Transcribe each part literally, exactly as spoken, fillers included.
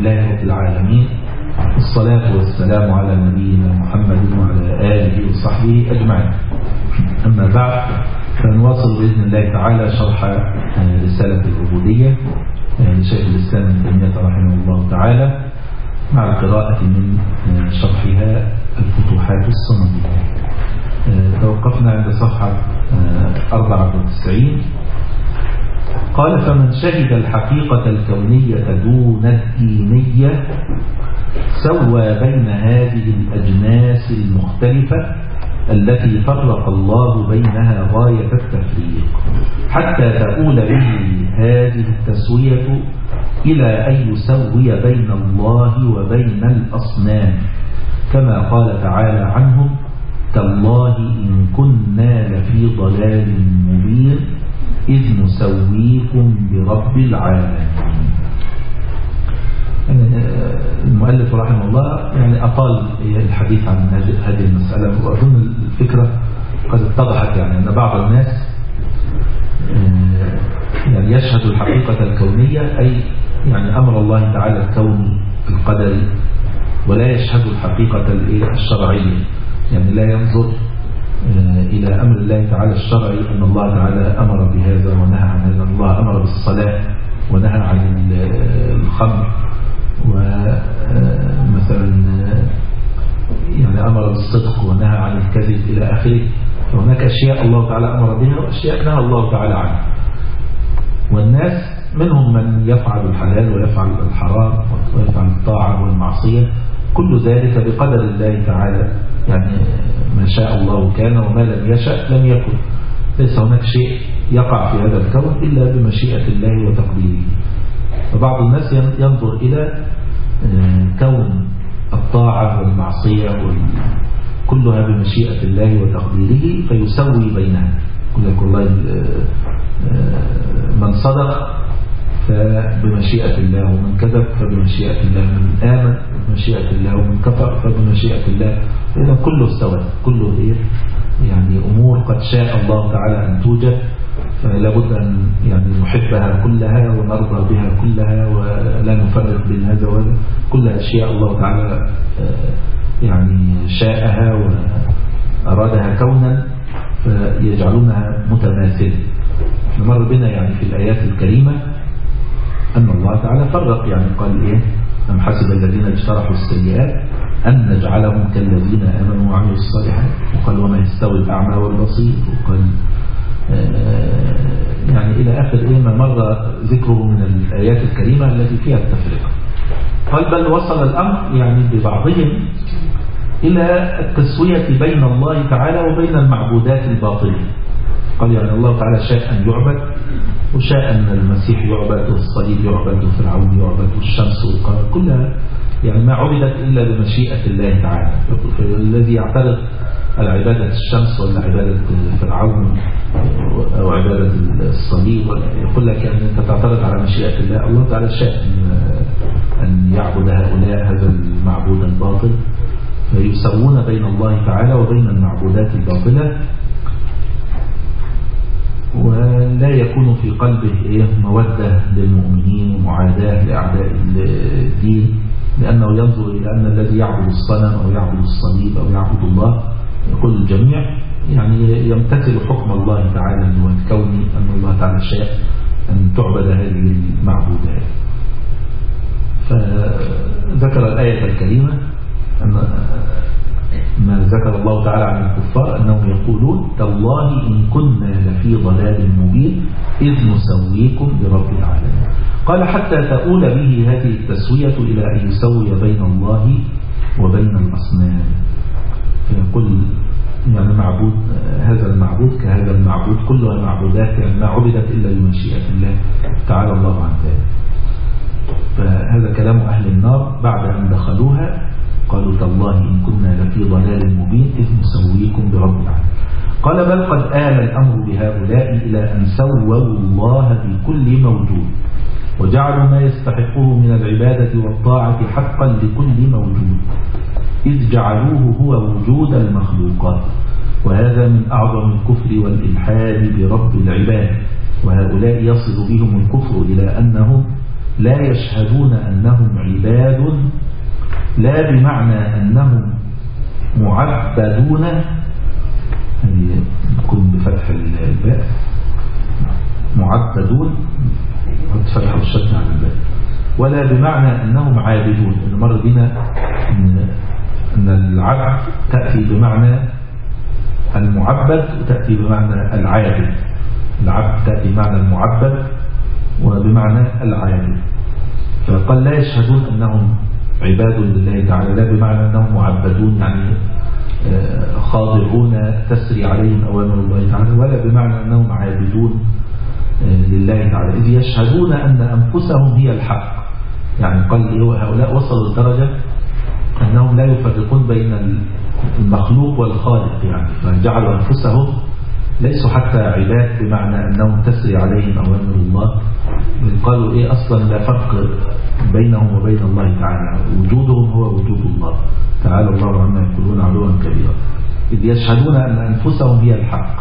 لله رب العالمين، والصلاة والسلام على نبينا محمد وعلى آله وصحبه أجمعين. أما بعد، فنواصل بإذن الله تعالى شرح رسالة العبودية لشيخ الإسلام ابن تيمية رحمه الله تعالى مع القراءة من شرحها الفتوحات الصمدية. توقفنا عند صفحة أربعة وتسعين. قال: فمن شهد الحقيقة الكونية دون الدينية سوى بين هذه الأجناس المختلفة التي فرق الله بينها غاية التفريق، حتى تؤول به هذه التسوية إلى أن يسوي بين الله وبين الأصنام، كما قال تعالى عنهم: تالله إن كنا لفي ضلال مبين إذ نسويكم برب العالمين. المؤلف رحمه الله يعني أطال الحديث عن هذه المسألة، وأظن الفكرة قد اتضحت، يعني أن بعض الناس يعني يشهد الحقيقة الكونية، أي يعني أمر الله تعالى الكوني القدري، ولا يشهد الحقيقة الشرعية، يعني لا ينظر إلى أمر الله تعالى الشرعي أن الله تعالى أمر بهذا ونهى عن هذا، الله أمر بالصلاة ونهى عن الخمر، ومثلا يعني أمر بالصدق ونهى عن الكذب إلى آخره. فهناك أشياء الله تعالى أمر بها وأشياء نهى الله تعالى عنها، والناس منهم من يفعل الحلال ويفعل الحرام ويفعل الطاعة والمعصية، كل ذلك بقدر الله تعالى، يعني ما شاء الله كان وما لم يشأ لم يكن. ليس هناك شيء يقع في هذا الكون إلا بمشيئة الله وتقديره. فبعض الناس ينظر إلى كون الطاعة والمعصية كلها بمشيئة الله وتقديره فيسوي بينها، يقول والله من صدق فبمشيئة الله، ومن كذب فبمشيئة الله، من آمن بمشيئة الله، ومن كفر فبمشيئة الله. إذا كله سوى، كله إيه يعني أمور قد شاء الله تعالى أن توجد، فلا بد أن يعني نحبها كلها ونرضى بها كلها ولا نفرق بين هذا وهذا. كل أشياء الله تعالى يعني شاءها وأرادها كونا فيجعلونها متماثلة. مر بنا يعني في الآيات الكريمة أن الله تعالى فرق، يعني قال إيه: أم حسب الذين اجترحوا السيئات أن نجعلهم كالذين آمنوا وعملوا الصالحات، وقال وما يستوي الأعمى والبصير، وقال يعني إلى آخر إيه ما مر ذكره من الآيات الكريمة التي فيها التفرقة. قال بل وصل الأمر يعني ببعضهم إلى التسوية بين الله تعالى وبين المعبودات الباطلة. قال يعني الله تعالى شاء أن يعبد، وشاء أن المسيح يعبد، والصليب يعبد، وفرعون يعبد، والشمس والقمر، كلها يعني ما عبدت إلا بمشيئة الله تعالى. الذي يعترض على عبادة الشمس ولا عبادة فرعون أو عبادة الصليب يقول لك يعني أنت تعترض على مشيئة الله. الله تعالى شاء أن يعبد هؤلاء هذا المعبود الباطل، فيسوون بين الله تعالى وبين المعبودات الباطلة، ولا يكون في قلبه إيه مودة للمؤمنين ومعاداة لأعداء الدين، لأنه ينظر إلى أن الذي يعبد الصنم أو يعبد الصليب أو يعبد الله يقول الجميع يعني يمتثل حكم الله تعالى الكوني، أن الله تعالى شاء أن تعبد هذه المعبودات. فذكر الآية الكريمة أن ما ذكر الله تعالى عن الكفار أنهم يقولون تالله إن كنا لفي ضلال مبين إذ نسويكم برب العالمين. قال حتى تؤول به هذه التسوية إلى أن يسوي بين الله وبين الأصنام، فيقول يعني معبود هذا المعبود كهذا المعبود، كلها معبودات يعني ما عبدت إلا بمشيئة الله تعالى الله عن ذلك. فهذا كلام أهل النار بعد أن دخلوها، قالوا تالله إن كنا لفي ضلال مبين إذ نسويكم برب العالمين. قال بل قد آل الأمر بهؤلاء إلى أن سووا الله بكل موجود، وجعلوا ما يستحقه من العبادة والطاعة حقا لكل موجود، إذ جعلوه هو وجود المخلوقات، وهذا من أعظم الكفر والإلحاد برب العباد. وهؤلاء يصل بهم الكفر إلى أنهم لا يشهدون أنهم عباد لا بمعنى أنهم معبدون، يكون بفتح الباء معبدون فتح الشد على الباء، ولا بمعنى أنهم عابدون. المرة بنا أن العبد تأتي بمعنى المعبد وتأتي بمعنى العابد. العبد تأتي بمعنى المعبد وبمعنى العابد. فقال لا يشهدون أنهم عباد لله تعالى لا بمعنى أنهم معبدون يعني خاضعون تسري عليهم أوامر الله تعالى، ولا بمعنى أنهم عابدون لله تعالى، إذ يشهدون أن أنفسهم هي الحق. يعني قال هؤلاء وصلوا لدرجة أنهم لا يفرقون بين المخلوق والخالق، يعني فجعلوا أنفسهم ليسوا حتى عباد بمعنى أنهم تسري عليهم أوامر الله، بل قالوا إيه أصلا لا فرق بينهم وبين الله تعالى، وجودهم هو وجود الله تعالى الله عما يقولون علوا كبيرا، إذ يشهدون أن أنفسهم هي الحق.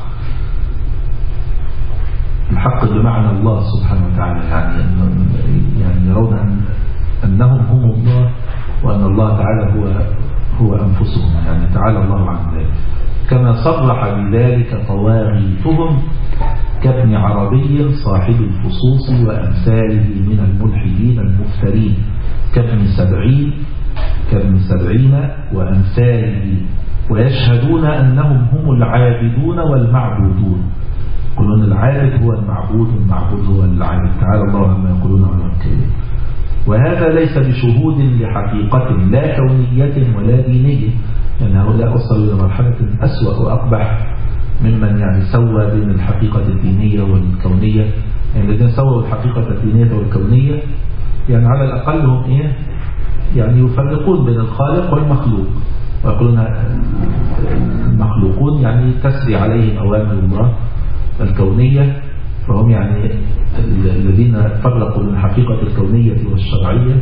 الحق بمعنى الله سبحانه وتعالى، يعني يعني يرون أن أنهم هم الله وأن الله تعالى هو هو أنفسهم، يعني تعالى الله عن ذلك. كما صرح بذلك طواغيتهم كابن عربي صاحب الفصوص وأمثاله من الملحدين المفترين، كابن سبعين كابن سبعين وأمثاله، ويشهدون أنهم هم العابدون والمعبودون. يقولون العابد هو المعبود والمعبود هو العابد، تعالى الله عما يقولون علوا كبيرا. وهذا ليس بشهود لحقيقة لا كونية ولا دينية، لأن يعني هؤلاء وصلوا إلى مرحلة أسوأ وأقبح ممن يعني سوى بين الحقيقة الدينية والكونية. يعني الذين سووا الحقيقة الدينية والكونية يعني على الأقل هم إيه يعني يفرقون بين الخالق والمخلوق، ويقولون المخلوقون يعني تسري عليهم أوامر الله الكونية، فهم يعني الذين فرقوا بين الحقيقة الكونية والشرعية.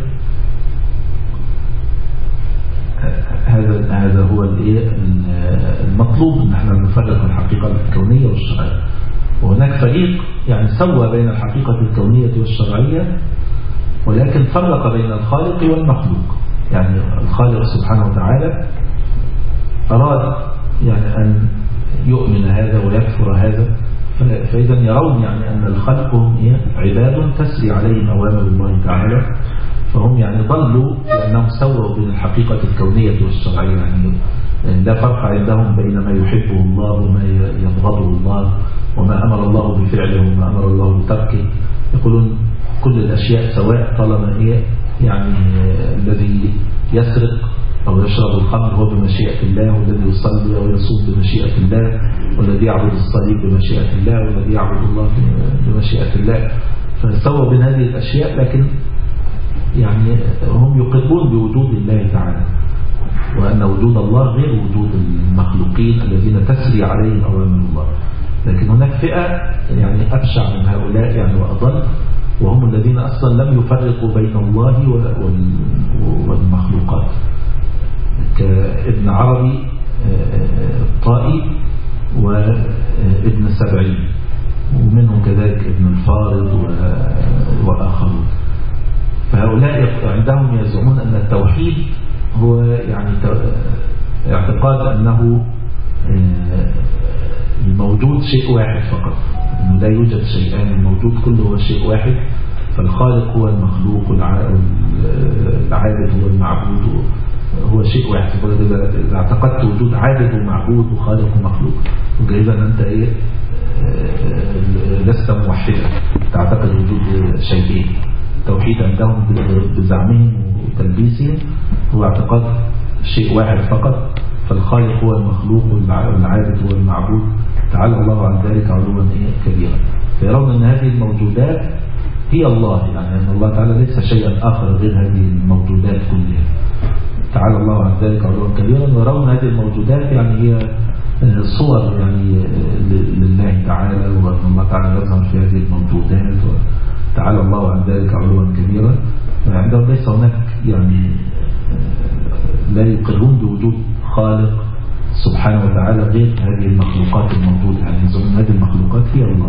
هذا هذا هو المطلوب، ان احنا نفرق الحقيقة الكونية والشرعية. وهناك فريق يعني سوى بين الحقيقة الكونية والشرعية، ولكن فرق بين الخالق والمخلوق. يعني الخالق سبحانه وتعالى أراد يعني أن يؤمن هذا ويكفر هذا، فإذا يرون يعني أن الخلق هم عباد تسري عليهم أوامر الله تعالى، فهم يعني ضلوا لأنهم سووا بين الحقيقة الكونية والشرعية. يعني لا فرق عندهم بين ما يحبه الله وما يبغضه الله، وما أمر الله بفعله وما أمر الله بتركه. يقولون كل الأشياء سواء طالما هي يعني الذي يسرق أو يشرب الخمر هو بمشيئة الله، والذي يصلي أو يصوم بمشيئة الله، والذي يعبد الصليب بمشيئة الله، والذي يعبد الله بمشيئة الله. فسووا بين هذه الأشياء، لكن يعني هم يقرون بوجود الله تعالى، وأن وجود الله غير وجود المخلوقين الذين تسري عليهم أوامر الله. لكن هناك فئة يعني أبشع من هؤلاء يعني وأضل، وهم الذين أصلا لم يفرقوا بين الله والمخلوقات، كابن عربي الطائي وابن سبعين، ومنهم كذلك ابن الفارض وآخرون. فهؤلاء عندهم يزعمون أن التوحيد هو يعني اعتقاد أنه الموجود شيء واحد فقط، أنه لا يوجد شيئان، الموجود كله هو شيء واحد، فالخالق هو المخلوق والعابد هو المعبود هو شيء واحد. إذا اعتقدت وجود عابد ومعبود وخالق ومخلوق، وجايزا أنت إيه لست موحدا، تعتقد وجود شيئين. التوحيد عندهم بزعمهم وتلبيسهم هو اعتقاد شيء واحد فقط، فالخالق هو المخلوق والعابد هو المعبود، تعالى الله عن ذلك علوا كبيرا. فيرون أن هذه الموجودات هي الله، يعني أن الله تعالى ليس شيئا آخر غير هذه الموجودات كلها، تعالى الله عن ذلك علوا كبيرا. ويرون هذه الموجودات يعني هي صور يعني لله تعالى، وأن الله تعالى يظهر في هذه الموجودات، تعالى الله عن ذلك علوا كبيرا. فعندهم ليس هناك يعني لا يقرون بوجود خالق سبحانه وتعالى غير هذه المخلوقات الموجودة، يعني يزعمون هذه المخلوقات هي الله.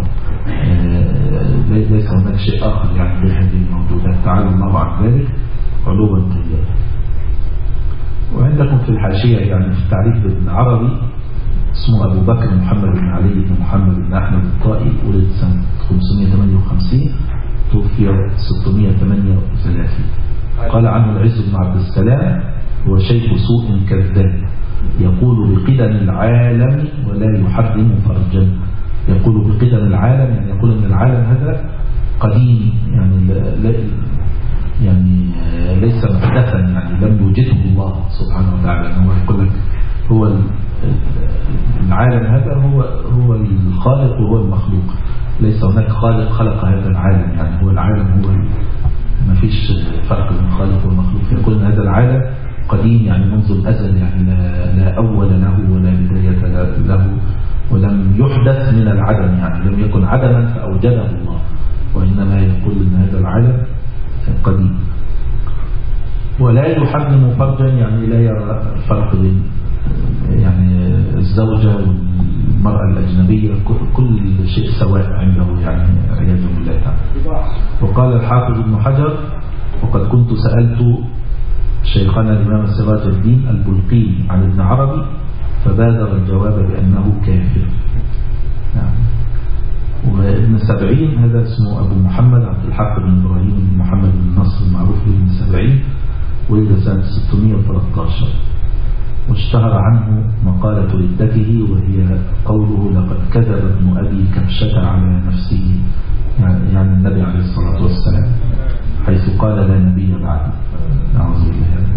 ليس هناك شيء آخر يعني غير هذه الموجودات، تعالى الله عن ذلك علوا كبيرا. وعندكم في الحاشية يعني في التعريف ابن عربي اسمه أبو بكر محمد بن علي بن محمد بن أحمد الطائي، ولد سنة خمسمائة وثمانية وخمسين توفي ستمائة وثمانية وثلاثين. قال عنه العز بن عبد السلام: هو شيخ سوء كذاب، يقول بقدم العالم ولا يحرم فرجا. يقول بقدم العالم يعني يقول ان العالم هذا قديم، يعني لا يعني ليس محدثا، يعني لم يوجده الله سبحانه وتعالى. هو يقول لك هو العالم هذا هو هو الخالق وهو المخلوق، ليس هناك خالق خلق هذا العالم، يعني هو العالم هو ما فيش فرق بين الخالق والمخلوق. يقول ان هذا العالم قديم يعني منذ الأزل، يعني لا, لا أول له ولا بداية له، ولم يحدث من العدم، يعني لم يكن عدما فأوجده الله، وإنما يقول ان هذا العالم قديم. ولا يحرم فرجا يعني لا يرى فرق بين يعني الزوجة والمرأة الأجنبية، كل شيء سواء عنده، يعني عياذ بالله تعالى. وقال الحافظ ابن حجر: وقد كنت سألت شيخنا الإمام سراج الدين البلقي عن ابن عربي فبادر الجواب بأنه كافر. نعم. وابن سبعين هذا اسمه أبو محمد عبد الحق بن إبراهيم بن محمد بن نصر المعروف بن سبعين، ولد سنة ستمائة وثلاثة عشر، واشتهر عنه مقالة ردته وهي قوله: لقد كذب ابن أبي كبشة على نفسه، يعني, يعني النبي عليه الصلاة والسلام، حيث قال: لا نبي بعد. نعوذ بالله.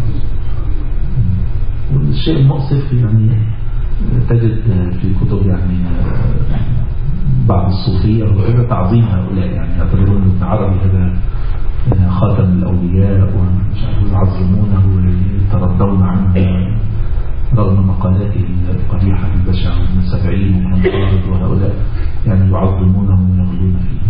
والشيء المؤسف يعني تجد في كتب يعني بعض الصوفية وكذا تعظيم هؤلاء، يعني يعتبرون ابن عربي هذا خاتم الأولياء ويعظمونه ويتردون عنه رغم مقالاته القبيحة البشعة، وابن سبعين وابن خالد وهؤلاء يعني يعظمونه ويغلون فيه.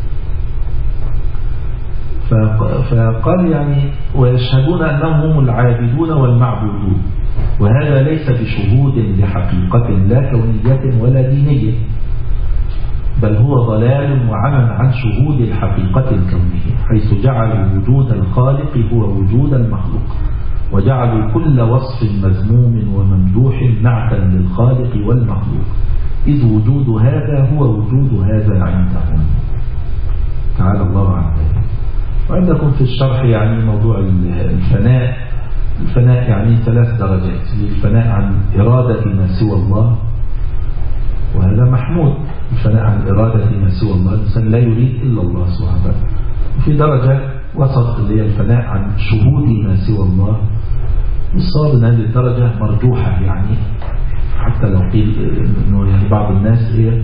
فقال يعني: ويشهدون أنهم هم العابدون والمعبودون، وهذا ليس بشهود لحقيقة لا كونية ولا دينية، بل هو ضلال وعمى عن شهود الحقيقة الكونية، حيث جعلوا وجود الخالق هو وجود المخلوق، وجعلوا كل وصف مذموم وممدوح نعتا للخالق والمخلوق، إذ وجود هذا هو وجود هذا عندهم، تعالى الله عن ذلك. وعندكم في الشرح يعني موضوع الفناء. الفناء يعني ثلاث درجات: الفناء عن إرادة ما سوى الله، وهذا محمود. الفناء عن إرادة ما سوى الله، الإنسان لا يريد إلا الله سبحانه وتعالى. وفي درجة وسط اللي هي الفناء عن شهود ما سوى الله، والصواب ان هذه الدرجة مرجوحة، يعني حتى لو قيل انه يعني بعض الناس هي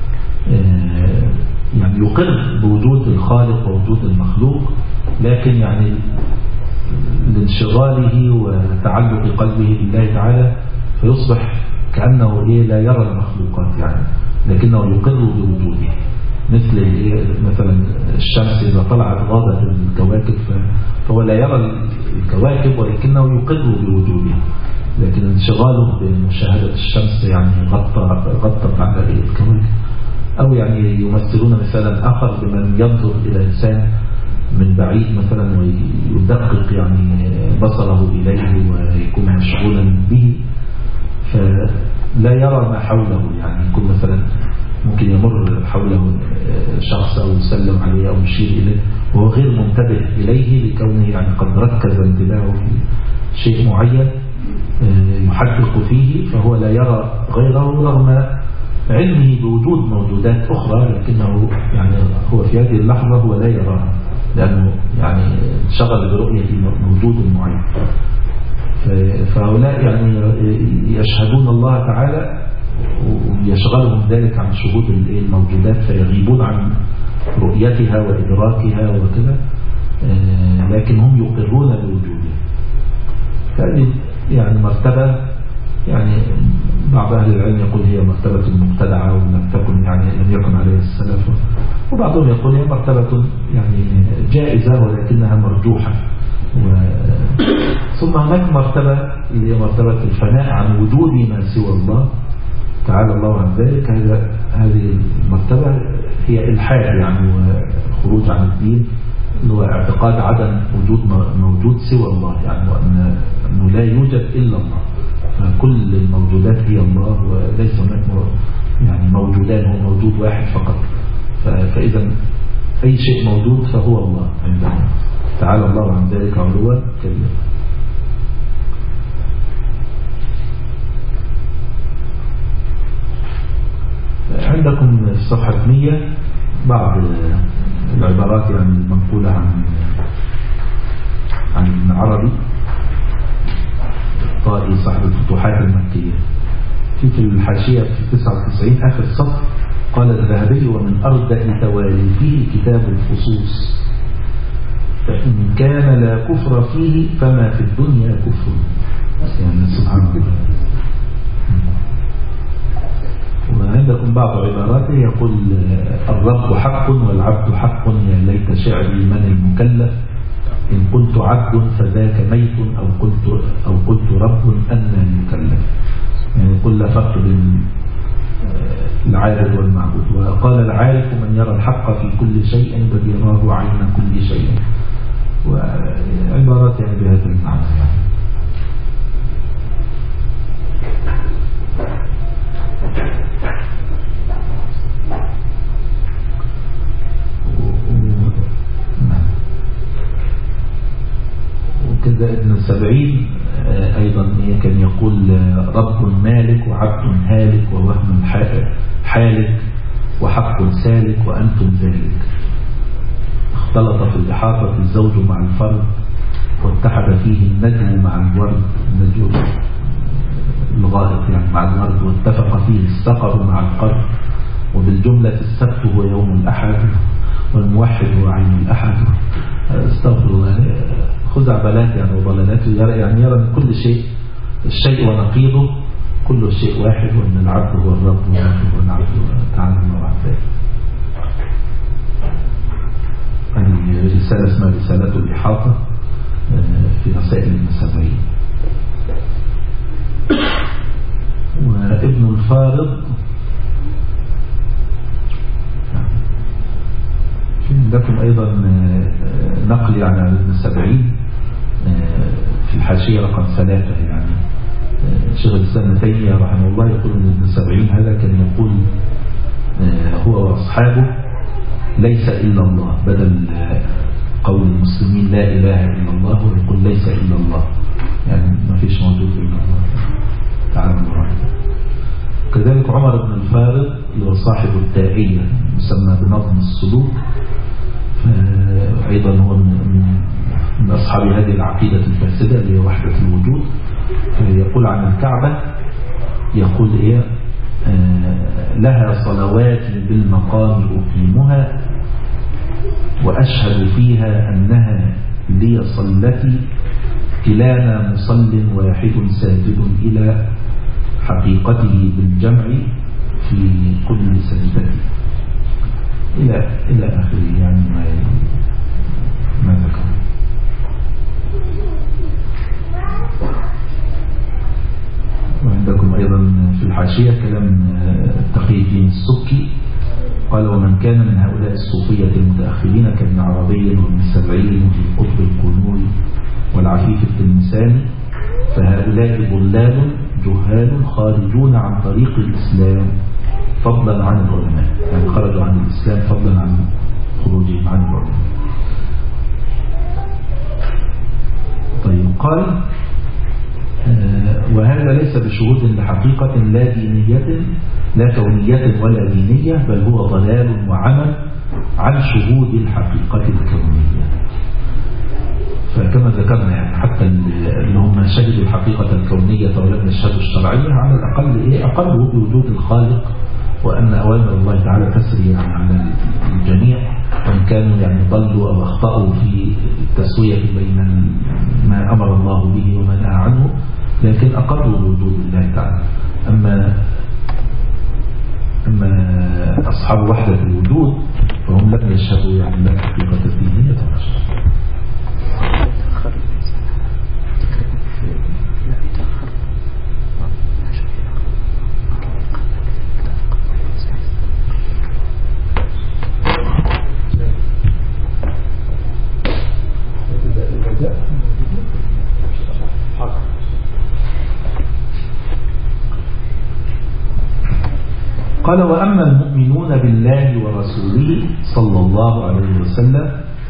يعني يقر بوجود الخالق ووجود المخلوق، لكن يعني لانشغاله وتعلق قلبه بالله تعالى فيصبح كأنه إيه لا يرى المخلوقات، يعني لكنه يقر بوجوده. مثل إيه مثلا الشمس إذا طلعت غابت الكواكب فهو لا يرى الكواكب ولكنه يقر بوجودها، لكن انشغاله بمشاهدة الشمس يعني غطى غطت على الكواكب. أو يعني يمثلون مثالا آخر بمن ينظر إلى إنسان من بعيد مثلا ويدقق يعني بصره إليه ويكون مشغولا به، فلا يرى ما حوله، يعني يكون مثلا ممكن يمر حوله شخص أو يسلم عليه أو يشير إليه وهو غير منتبه إليه، لكونه يعني قد ركز انتباهه في شيء معين يحقق فيه، فهو لا يرى غيره رغم علمه بوجود موجودات أخرى، لكنه يعني هو في هذه اللحظة هو لا يراها، لأنه يعني انشغل برؤية موجود معين. فهؤلاء يعني يشهدون الله تعالى ويشغلهم ذلك عن شهود الموجودات، فيغيبون عن رؤيتها وإدراكها وكذا، لكن هم يقرون بوجودها. فهذه يعني مرتبة، يعني بعض أهل العلم يقول هي مرتبة مبتدعة ولم تكن يعني لم يكن عليها السلف، وبعضهم يقول هي مرتبة يعني جائزة ولكنها مرجوحة. و... ثم هناك مرتبة اللي هي مرتبة الفناء عن وجود ما سوى الله، تعالى الله عن ذلك. هذه المرتبة هي الحاد يعني وخروج عن الدين، اللي هو اعتقاد عدم وجود موجود سوى الله، يعني وأن أنه لا يوجد إلا الله، فكل الموجودات هي الله وليس هناك يعني موجودان، هو موجود واحد فقط. فإذا أي شيء موجود فهو الله عندنا، تعالى الله عن ذلك علوا كبيرا. عندكم في صفحة مية بعض العبارات يعني المنقولة عن عن ابن عربي طائي صاحب الفتوحات المكية، في في الحاشية في تسعة وتسعين آخر الصف قال الذهبي: ومن أردأ تواليفه كتاب الفصوص، فإن كان لا كفر فيه فما في الدنيا كفر. يعني سبحان الله. وعندكم بعض عباراته يقول: الرب حق والعبد حق، يا ليت شعري من المكلف، إن قلت عبد فذاك ميت، أو قلت, أو قلت رب أن المكلف. يعني يقول لا فرق بين العارف والمعبود. وقال: العارف من يرى الحق في كل شيء بل يراه عين كل شيء. وعبارات يعني بهذا المعنى يعني. وكذا ابن سبعين أيضا كان يقول: رب مالك وعبد هالك ووهم حالك وحق سالك وأنتم ذلك. اختلط في الإحاطة الزوج مع الفرد، واتحد فيه النجم مع الورد، النجم الغائط يعني مع الورد، واتفق فيه السقر مع القرد، وبالجملة السبت هو يوم الأحد، والموحد هو عين الأحد. استغفر الله، خزعبلات يعني وضلالات، يعني يرى من كل شيء الشيء ونقيضه كل شيء واحد، وأن العبد هو الرب والرب هو العبد، تعالى الله عن ذلك. هذه رسالة اسمها رسالة الإحاطة في رسائل ابن سبعين. وابن الفارض في عندكم أيضا نقل يعني عن ابن سبعين في الحاشية رقم ثلاثة. يعني شيخ الإسلام ابن تيمية رحمه الله يقول أن ابن سبعين هذا كان يقول هو وأصحابه ليس إلا الله، بدل قول المسلمين لا إله إلا الله ويقول ليس إلا الله، يعني ما فيش موجود إلا الله تعالى الله. كذلك عمر بن الفارض اللي هو صاحب التائية مسمى بنظم السلوك، أيضا هو من من أصحاب هذه العقيدة الفاسدة اللي هي وحدة الوجود. يقول عن الكعبة، يقول إيه: لها صلواتي بالمقام أقيمها، وأشهد فيها أنها لي صلتي، كلانا مصل واحد ساجد إلى حقيقته بالجمع في كل سجدتي، إلى إلى آخره يعني ما ما ذكر. وعندكم أيضا في الحاشية كلام تقي الدين السبكي قال: ومن كان من هؤلاء الصوفية المتأخرين كابن عربي وابن سبعين وفي القطب القنوي والعفيف التلمساني، فهؤلاء ضلال جهال خارجون عن طريق الإسلام فضلا عن العلماء، يعني خرجوا عن الإسلام فضلا عن خروجهم عن العلماء. طيب قال: وهذا ليس بشهود لحقيقة لا دينية لا كونية ولا دينية، بل هو ضلال وعمى عن شهود الحقيقة الكونية. فكما ذكرنا يعني حتى اللي هم شهدوا الحقيقة الكونية ولم يشهدوا الشرعية على الأقل إيه أقلوا بوجود الخالق، وأن أوامر الله تعالى تسري يعني على الجميع، وإن كانوا يعني ضلوا أو أخطأوا في التسوية بين ما أمر الله به وما نهى عنه، لكن أقروا بوجود الله تعالى. أما أما أصحاب وحدة الوجود فهم لم يشهدوا يعني لا حقيقة دينية ولا شرعية. قال وأما المؤمنون بالله ورسوله صلى الله عليه وسلم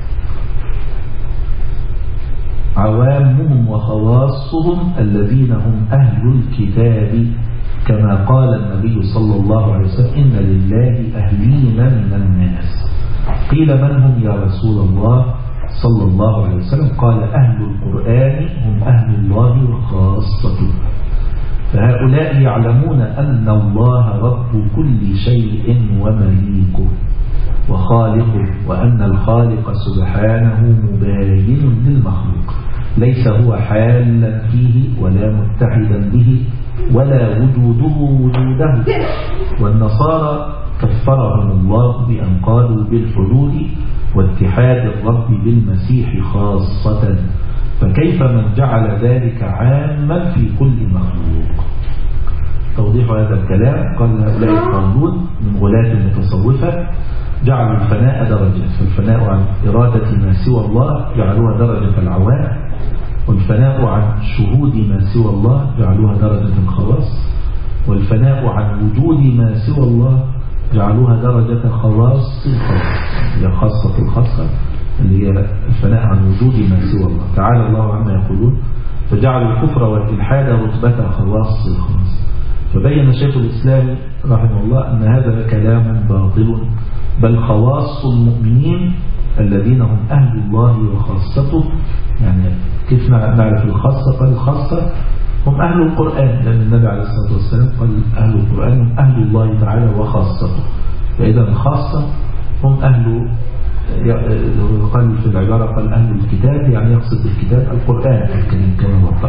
عوامهم وخواصهم الذين هم أهل الكتاب كما قال النبي صلى الله عليه وسلم إن لله أهلين من الناس. قيل من هم يا رسول الله صلى الله عليه وسلم؟ قال أهل القرآن هم أهل الله وخاصته. فهؤلاء يعلمون أن الله رب كل شيء ومليكه وخالقه، وأن الخالق سبحانه مباين للمخلوق ليس هو حالا فيه ولا متحدا به ولا وجوده وجوده. والنصارى كفرهم الله بأن قالوا بالحلول واتحاد الرب بالمسيح خاصة، فكيف من جعل ذلك عاما في كل مخلوق؟ توضيح هذا الكلام قال هؤلاء القانون من غلاة المتصوفة جعلوا الفناء درجة، فالفناء عن إرادة ما سوى الله جعلوها درجة العوام، والفناء عن شهود ما سوى الله جعلوها درجة الخواص، والفناء عن وجود ما سوى الله جعلوها درجة خواص الخاص، هي خاصة الخاصة اللي هي الفناء عن وجود ما سوى الله. تعالى الله عما يقولون، فجعلوا الكفر والإلحاد رتبة خواص الخاص. فبين شيخ الإسلام رحمه الله أن هذا كلام باطل، بل خواص المؤمنين الذين هم أهل الله وخاصته. يعني كيف نعرف الخاصة؟ قال الخاصة هم أهل القرآن، لأن النبي عليه الصلاة والسلام قال أهل القرآن هم أهل الله تعالى وخاصته. فإذا الخاصة هم أهل، قال في العبارة قال أهل الكتاب، يعني يقصد بالكتاب القرآن الكريم كما وضح.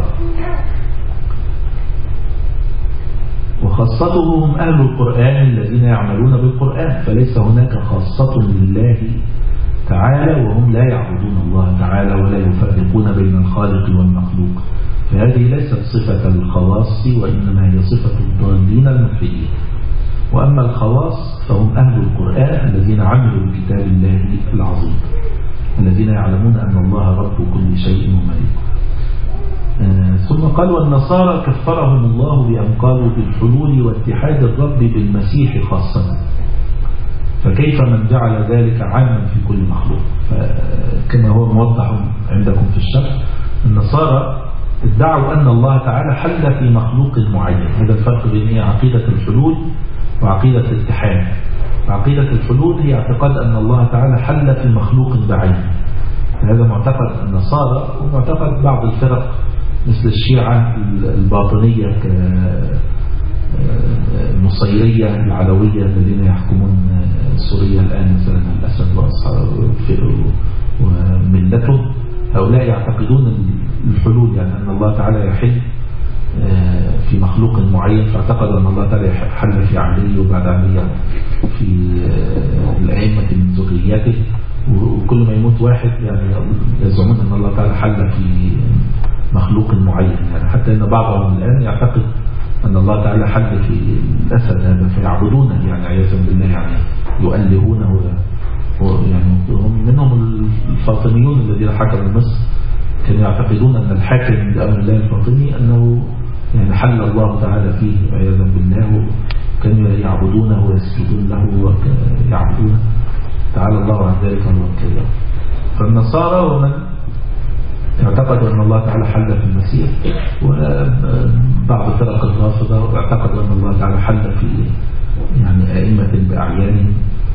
وخاصته هم أهل القرآن الذين يعملون بالقرآن، فليس هناك خاصة لله تعالى وهم لا يعبدون الله تعالى ولا يفرقون بين الخالق والمخلوق. فهذه ليست صفة الخواص، وإنما هي صفة الضالين الملحدين. وأما الخواص فهم أهل القرآن الذين عملوا بكتاب الله العظيم، الذين يعلمون أن الله رب كل شيء ومليكه. آه ثم قال والنصارى كفرهم الله بأن قالوا بالحلول واتحاد الرب بالمسيح خاصة، فكيف من جعل ذلك عاما في كل مخلوق؟ كما هو موضح عندكم في الشرح، النصارى ادعوا أن الله تعالى حل في مخلوق معين. هذا الفرق بين عقيدة الحلول وعقيدة الاتحاد. عقيدة الحلول هي اعتقاد أن الله تعالى حل في مخلوق بعين، هذا معتقد النصارى ومعتقد بعض الفرق مثل الشيعة الباطنية كالنصيرية العلوية الذين يحكمون سوريا الآن، مثلا الأسد وأصحابه وملته. هؤلاء يعتقدون الحلول، يعني أن الله تعالى يحل في مخلوق معين، فاعتقد أن الله تعالى حل في علي وبعد علي في الأئمة من ذريته، وكل ما يموت واحد يعني يزعمون أن الله تعالى حل في مخلوق معين. يعني حتى أن بعضهم الآن يعتقد أن الله تعالى حل في الأسد هذا فيعبدونه، يعني عياذا بالله، يعني يؤلهونه. يعني هم منهم الفاطميون الذين حكموا مصر كانوا يعتقدون أن الحاكم بأمر الله الفاطمي أنه يعني حل الله تعالى فيه عياذا بالله، كانوا يعبدونه ويسجدون له ويعبدونه. تعالى الله عن ذلك والكلام. فالنصارى ومن اعتقدوا أن الله تعالى حل في المسيح، وبعض فرق الرافضة اعتقدوا أن الله تعالى حل في يعني أئمة بأعيانهم،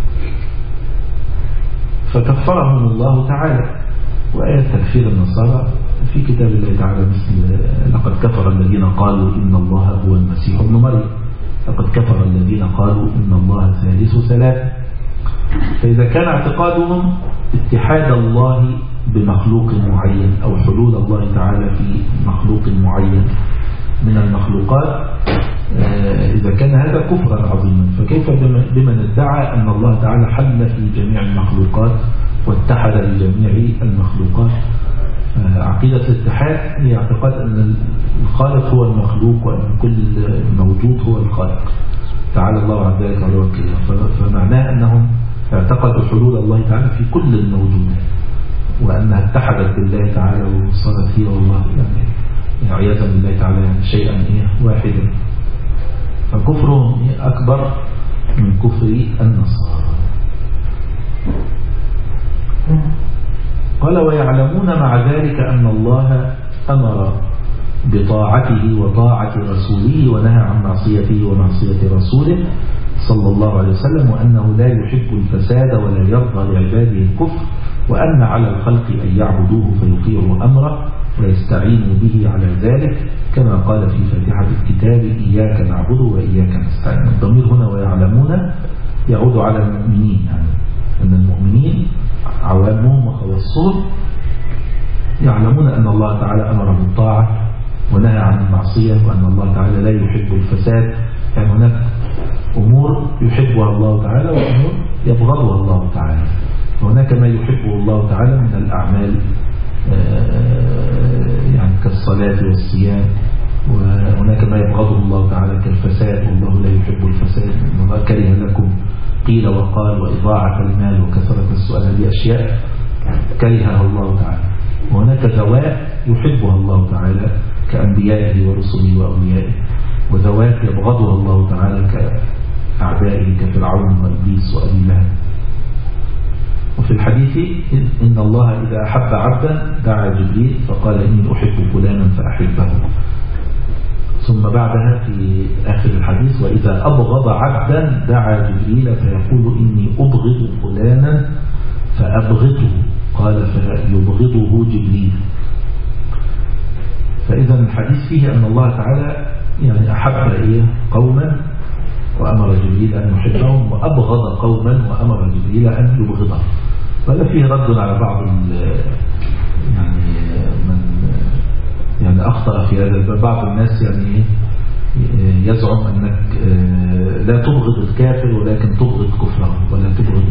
فكفرهم الله تعالى. وآية تكفير النصارى في كتاب الله تعالى مثل لقد كفر الذين قالوا إن الله هو المسيح ابن مريم، لقد كفر الذين قالوا إن الله ثالث ثلاثة. فإذا كان اعتقادهم اتحاد الله بمخلوق معين أو حلول الله تعالى في مخلوق معين من المخلوقات، إذا كان هذا كفرا عظيما، فكيف بمن ادعى أن الله تعالى حل في جميع المخلوقات واتحد لجميع المخلوقات؟ عقيدة الاتحاد هي اعتقاد أن الخالق هو المخلوق وأن كل موجود هو الخالق. تعالى الله عن ذلك على وكيله. فمعناه أنهم اعتقدوا حلول الله تعالى في كل الموجودات، وأنها اتحدت بالله تعالى وصارت هي والله يعني عياذا بالله تعالى يعني شيئا إيه واحدا. فكفرهم إيه أكبر من كفر النصارى. قال ويعلمون مع ذلك أن الله أمر بطاعته وطاعة رسوله ونهى عن معصيته ومعصية رسوله صلى الله عليه وسلم، وأنه لا يحب الفساد ولا يرضى لعباده الكفر، وأن على الخلق أن يعبدوه فيطيعوا أمره ويستعينوا به على ذلك، كما قال في فاتحة الكتاب إياك نعبد وإياك نستعين. الضمير هنا ويعلمون يعود على المؤمنين، يعني أن المؤمنين عوامهم وخواصهم يعلمون أن الله تعالى أمر بالطاعة ونهى عن المعصية، وأن الله تعالى لا يحب الفساد. يعني هناك أمور يحبها الله تعالى وأمور يبغضها الله تعالى، وهناك ما يحبه الله تعالى من الأعمال يعني كالصلاة والصيام، وهناك ما يبغضه الله تعالى كالفساد، والله لا يحب الفساد. الله كره لكم قيل وقال وإضاعة المال وكثرة السؤال، هذه أشياء كرهها الله تعالى. وهناك ذوات يحبها الله تعالى كأنبيائه ورسله وأوليائه، وذوات يبغضها الله تعالى كأعدائه كفرعون وإبليس وأبي لهب. وفي الحديث إن الله إذا أحب عبدا دعا جبريل فقال إني أحب فلانا فأحبه. ثم بعدها في آخر الحديث وإذا أبغض عبدا دعا جبريل فيقول إني أبغض فلانا فأبغضه، قال فيبغضه جبريل. فإذا الحديث فيه أن الله تعالى يعني أحب إيه قوما وأمر جبريل أن يحبهم، وأبغض قوما وأمر جبريل أن يبغضهم. وهذا فيه رد على بعض يعني من يعني أخطأ في هذا الباب. بعض الناس يعني يزعم أنك لا تبغض الكافر ولكن تبغض كفره، ولا تبغض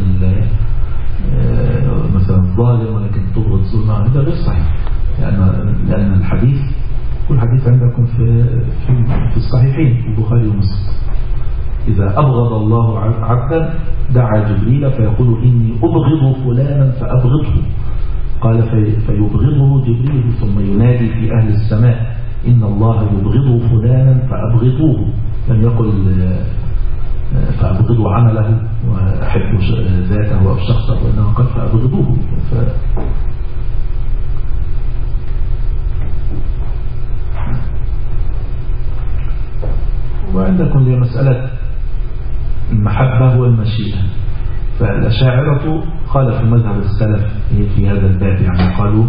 مثلا الظالم ولكن تبغض ظلمه. هذا غير صحيح، لأن لأن الحديث كل حديث عندكم في في الصحيحين في البخاري ومسلم. إذا أبغض الله عبدا دعا جبريل فيقول إني أبغض فلانا فأبغضه، قال فيبغضه جبريل ثم ينادي في أهل السماء إن الله يبغض فلانا فأبغضوه، لم يقل فأبغضوا عمله وأحب ذاته أو شخصه، وإنه قال فأبغضوه. ف... وعندكم لمسألة المحبة والمشيئة، فالأشاعرة خالفوا مذهب السلف في هذا الباب، يعني قالوا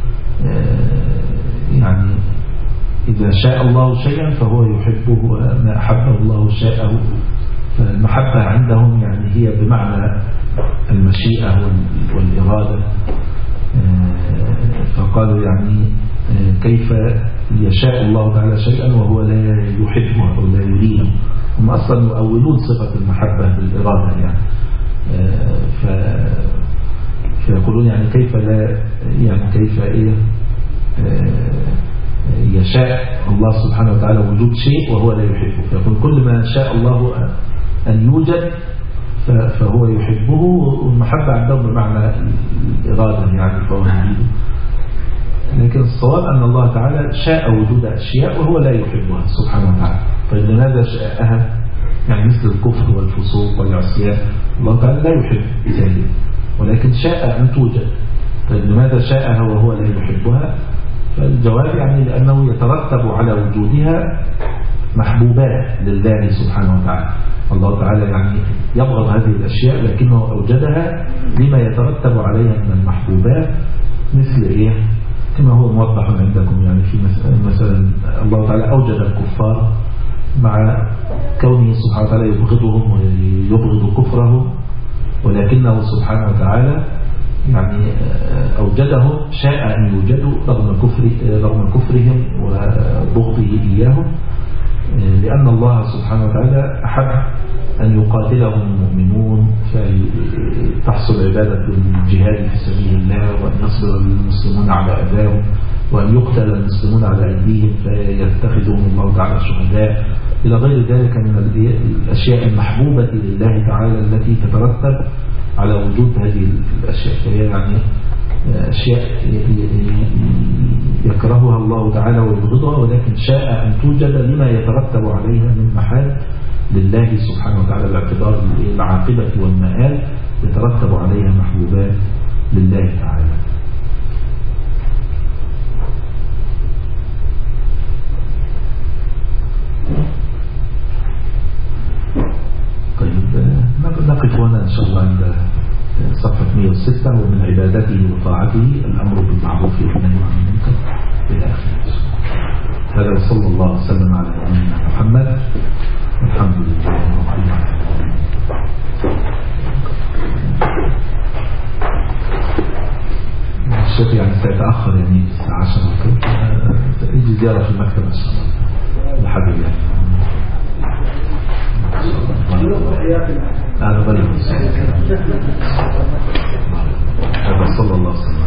يعني إذا شاء الله شيئا فهو يحبه، وما أحبه الله شاءه. فالمحبة عندهم يعني هي بمعنى المشيئة والإرادة. فقالوا يعني كيف يشاء الله تعالى شيئا وهو لا يحبه أو لا يريده. هم أصلا يؤولون صفة المحبة بالإرادة، يعني ف... فيقولون يعني كيف لا يعني كيف إيه يشاء الله سبحانه وتعالى وجود شيء وهو لا يحبه. فيقول كل ما شاء الله أن يوجد فهو يحبه، والمحبة عندهم بمعنى الإرادة يعني فهو يريده. لكن الصواب أن الله تعالى شاء وجود أشياء وهو لا يحبها سبحانه وتعالى. طيب لماذا شاءها؟ يعني مثل الكفر والفسوق والعصيان، الله تعالى لا يحب ذلك ولكن شاء أن توجد. طيب لماذا شاءها وهو لا يحبها؟ فالجواب يعني لأنه يترتب على وجودها محبوبات لله سبحانه وتعالى. الله تعالى يعني يبغض هذه الأشياء لكنه أوجدها لما يترتب عليها من المحبوبات، مثل إيه كما هو موضح عندكم. يعني في مثلا الله تعالى أوجد الكفار مع كونه سبحانه وتعالى يبغضهم ويبغض كفرهم، ولكنه سبحانه وتعالى يعني أوجدهم شاء أن يوجدوا رغم كفر رغم كفرهم وبغضه إياهم، لأن الله سبحانه وتعالى أحب أن يقاتلهم المؤمنون فتحصل عبادة الجهاد في سبيل الله، وأن يصبر المسلمون على أذاهم، وأن يقتل المسلمون على أيديهم فيتخذهم الله تعالى شهداء، إلى غير ذلك من الأشياء المحبوبة لله تعالى التي تترتب على وجود هذه الأشياء. فهي يعني أشياء يكرهها الله تعالى ويبغضها، ولكن شاء أن توجد لما يترتب عليها من محال لله سبحانه وتعالى باعتبار العاقبة والمآل يترتب عليها محبوبات لله تعالى. طيب نقف هنا إن شاء الله عند صفحة مئة وستة. ومن عبادته وطاعته الأمر بالمعروف والنهي عن المنكر إلى آخره. هذا وصلى الله وسلم على نبينا محمد والحمد لله رب العالمين. الشيخ يعني سيتأخر يعني الساعة عشرة يجي زيارة في المكتب إن شاء الله لحد يعني هذا غريب. هذا صلى الله عليه وسلم.